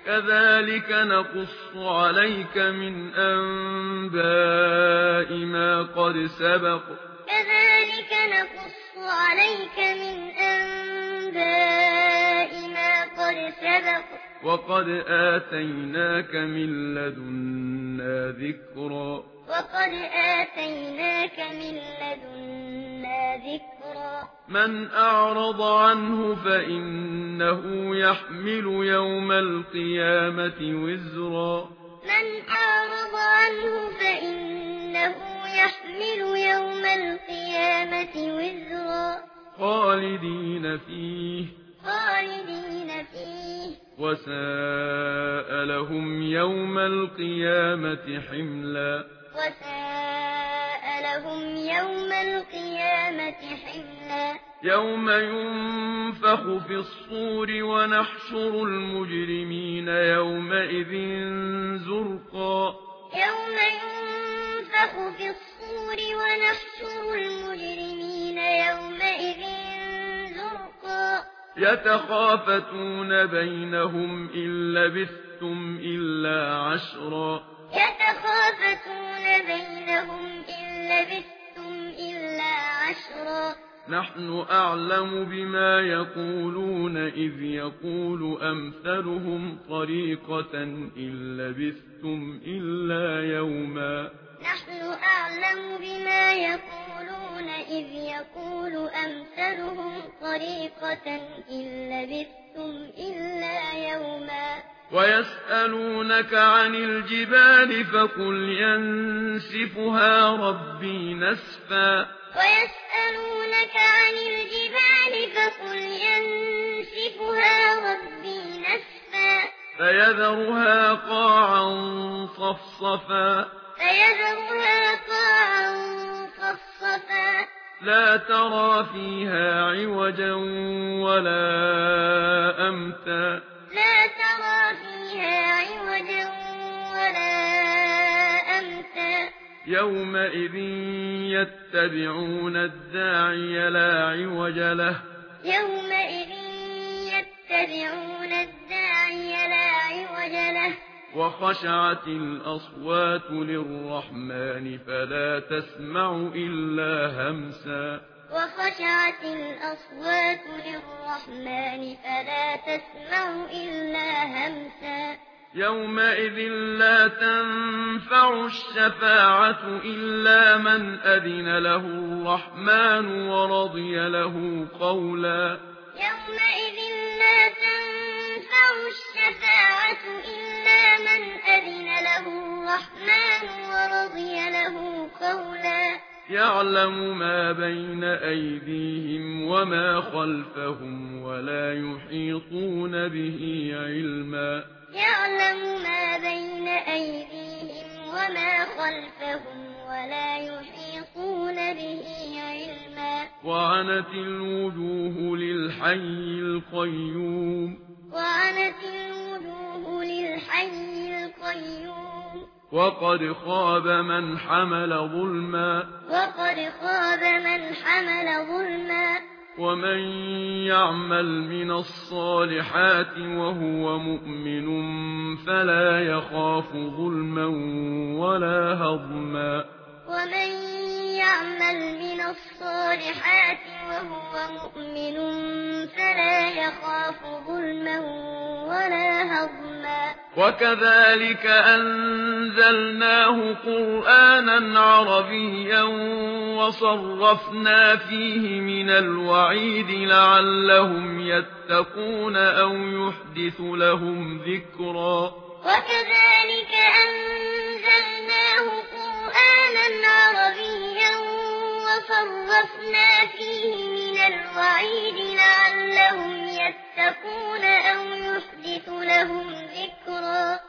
كذلك نقص عليك من أنباء ما قد سبق كذلك نقص عليك من أنباء ما قد سبق وقد آتيناك من لدنا ذكرا من أعرض عنه فإنه يحمل يوم القيامة وزرا خالدين فيه وساء لهم يوم القيامة حملا يوم ينفخ في الصور ونحشر المجرمين يومئذ زرقا يتخافتون بينهم إن لبثتم إلا عشرا نحن أعلم بما يقولون إذ يقول أمثلهم طريقة إن لبثتم إلا يوما ويسألونك عن الجبال فقل ينسفها ربي نسفا فيذرها قاعا صفصفا لا ترى فيها عوجا ولا أمتا يومئذ يتبعون الداعي لا عوج له وخشعت الأصوات للرحمن فلا تسمع إلا همسا يومئذ لا تنفع الشفاعة إلا من أذن له الرحمن ورضي له قولا يعلم ما بين أيديهم وما خلفهم ولا يحيطون به علما وعنت الوجوه للحي القيوم وقد خاب من حمل ظلما ومن يعمل من الصالحات وهو مؤمن فلا يخاف ظلما ولا هضما وكذلك أنزلناه قرآنا عربيا وصرفنا فيه من الوعيد لعلهم يتقون أو يحدث لهم ذكرا وكذلك أنزلناه قرآنا عربيا وصرفنا فيه من الوعيد لعلهم يتقون أو يحدث لهم ذكرا